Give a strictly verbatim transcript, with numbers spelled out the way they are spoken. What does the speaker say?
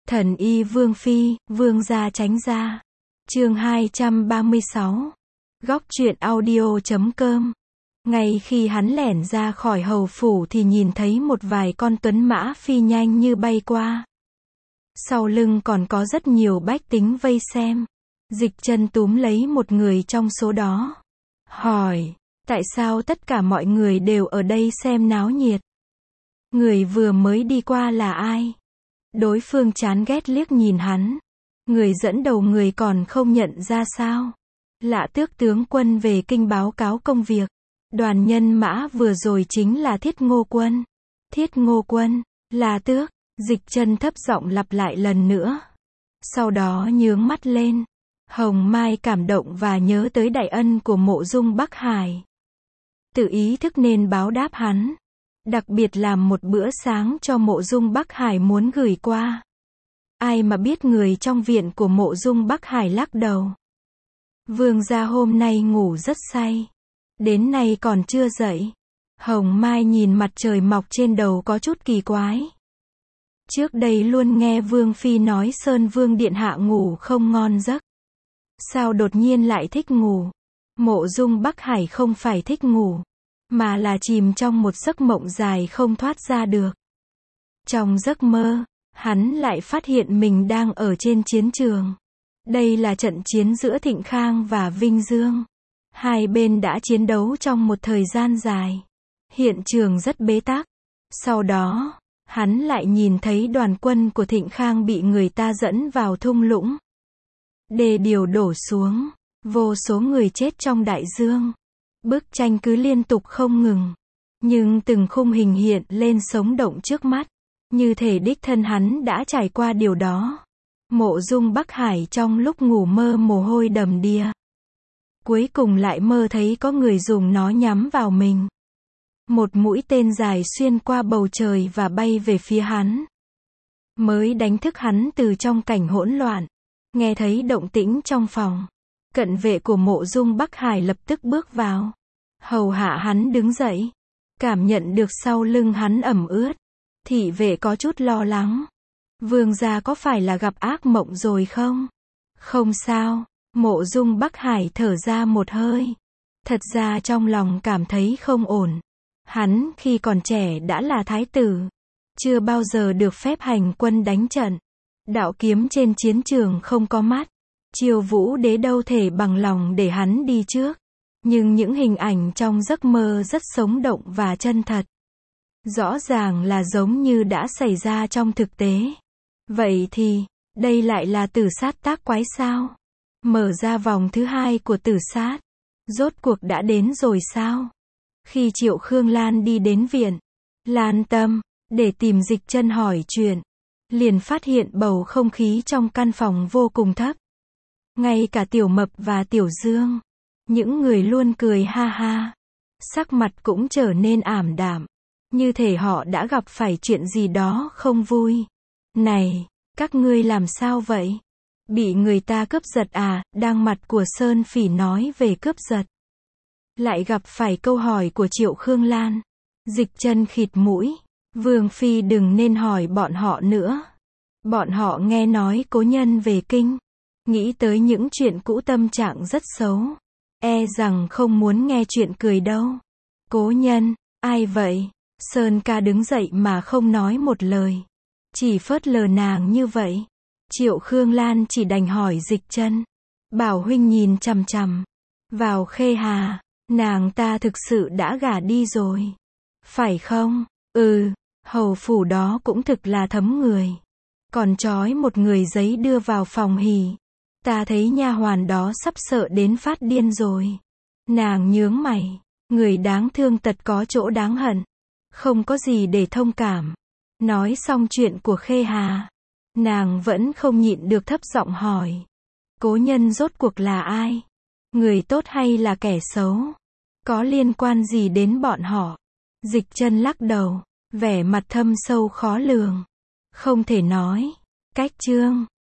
Thần y Vương Phi, Vương gia tránh ra. Chương hai trăm ba mươi sáu. Góc truyện audio chấm com. Ngay khi hắn lẻn ra khỏi hầu phủ thì nhìn thấy một vài con tuấn mã phi nhanh như bay qua. Sau lưng còn có rất nhiều bách tính vây xem. Dịch Chân túm lấy một người trong số đó. Hỏi, tại sao tất cả mọi người đều ở đây xem náo nhiệt? Người vừa mới đi qua là ai? Đối phương chán ghét liếc nhìn hắn. Người dẫn đầu người còn không nhận ra sao? Lạ Tước tướng quân về kinh báo cáo công việc. Đoàn nhân mã vừa rồi chính là Thiết Ngô Quân. Thiết Ngô Quân, Lạ Tước, Dịch Chân thấp giọng lặp lại lần nữa. Sau đó nhướng mắt lên. Hồng Mai cảm động và nhớ tới đại ân của Mộ Dung Bắc Hải. Tự ý thức nên báo đáp hắn. Đặc biệt làm một bữa sáng cho Mộ Dung Bắc Hải muốn gửi qua. Ai mà biết người trong viện của Mộ Dung Bắc Hải lắc đầu. Vương gia hôm nay ngủ rất say. Đến nay còn chưa dậy. Hồng Mai nhìn mặt trời mọc trên đầu có chút kỳ quái. Trước đây luôn nghe Vương Phi nói Sơn Vương Điện Hạ ngủ không ngon giấc. Sao đột nhiên lại thích ngủ? Mộ Dung Bắc Hải không phải thích ngủ, mà là chìm trong một giấc mộng dài không thoát ra được. Trong giấc mơ, hắn lại phát hiện mình đang ở trên chiến trường. Đây là trận chiến giữa Thịnh Khang và Vinh Dương. Hai bên đã chiến đấu trong một thời gian dài. Hiện trường rất bế tắc. Sau đó, hắn lại nhìn thấy đoàn quân của Thịnh Khang bị người ta dẫn vào thung lũng. Đê điều đổ xuống, vô số người chết trong đại dương. Bức tranh cứ liên tục không ngừng. Nhưng từng khung hình hiện lên sống động trước mắt. Như thể đích thân hắn đã trải qua điều đó. Mộ Dung Bắc Hải trong lúc ngủ mơ mồ hôi đầm đìa. Cuối cùng lại mơ thấy có người dùng nó nhắm vào mình. Một mũi tên dài xuyên qua bầu trời và bay về phía hắn. Mới đánh thức hắn từ trong cảnh hỗn loạn. Nghe thấy động tĩnh trong phòng. Cận vệ của Mộ Dung Bắc Hải lập tức bước vào. Hầu hạ hắn đứng dậy. Cảm nhận được sau lưng hắn ẩm ướt. Thị vệ có chút lo lắng. Vương gia có phải là gặp ác mộng rồi không? Không sao. Mộ Dung Bắc Hải thở ra một hơi. Thật ra trong lòng cảm thấy không ổn. Hắn khi còn trẻ đã là thái tử. Chưa bao giờ được phép hành quân đánh trận. Đạo kiếm trên chiến trường không có mắt. Triều Vũ Đế đâu thể bằng lòng để hắn đi trước. Nhưng những hình ảnh trong giấc mơ rất sống động và chân thật. Rõ ràng là giống như đã xảy ra trong thực tế. Vậy thì, đây lại là tử sát tác quái sao? Mở ra vòng thứ hai của tử sát. Rốt cuộc đã đến rồi sao? Khi Triệu Khương Lan đi đến viện, Lan Tâm, để tìm Dịch Chân hỏi chuyện, liền phát hiện bầu không khí trong căn phòng vô cùng thấp. Ngay cả Tiểu Mập và Tiểu Dương, những người luôn cười ha ha, sắc mặt cũng trở nên ảm đạm, như thể họ đã gặp phải chuyện gì đó không vui. Này, các ngươi làm sao vậy? Bị người ta cướp giật à? Đang mặt của Sơn Phỉ nói về cướp giật. Lại gặp phải câu hỏi của Triệu Khương Lan. Dịch Chân khịt mũi. Vương Phi đừng nên hỏi bọn họ nữa. Bọn họ nghe nói cố nhân về kinh. Nghĩ tới những chuyện cũ tâm trạng rất xấu. E rằng không muốn nghe chuyện cười đâu. Cố nhân, ai vậy? Sơn ca đứng dậy mà không nói một lời. Chỉ phớt lờ nàng như vậy. Triệu Khương Lan chỉ đành hỏi Dịch Chân. Bảo huynh nhìn chằm chằm vào Khê Hà. Nàng ta thực sự đã gả đi rồi. Phải không? Ừ, hầu phủ đó cũng thực là thấm người. Còn trói một người giấy đưa vào phòng hỉ. Ta thấy nha hoàn đó sắp sợ đến phát điên rồi. Nàng nhướng mày. Người đáng thương tật có chỗ đáng hận. Không có gì để thông cảm. Nói xong chuyện của Khê Hà, nàng vẫn không nhịn được thấp giọng hỏi. Cố nhân rốt cuộc là ai? Người tốt hay là kẻ xấu? Có liên quan gì đến bọn họ? Dịch Chân lắc đầu, vẻ mặt thâm sâu khó lường. Không thể nói. Cách chương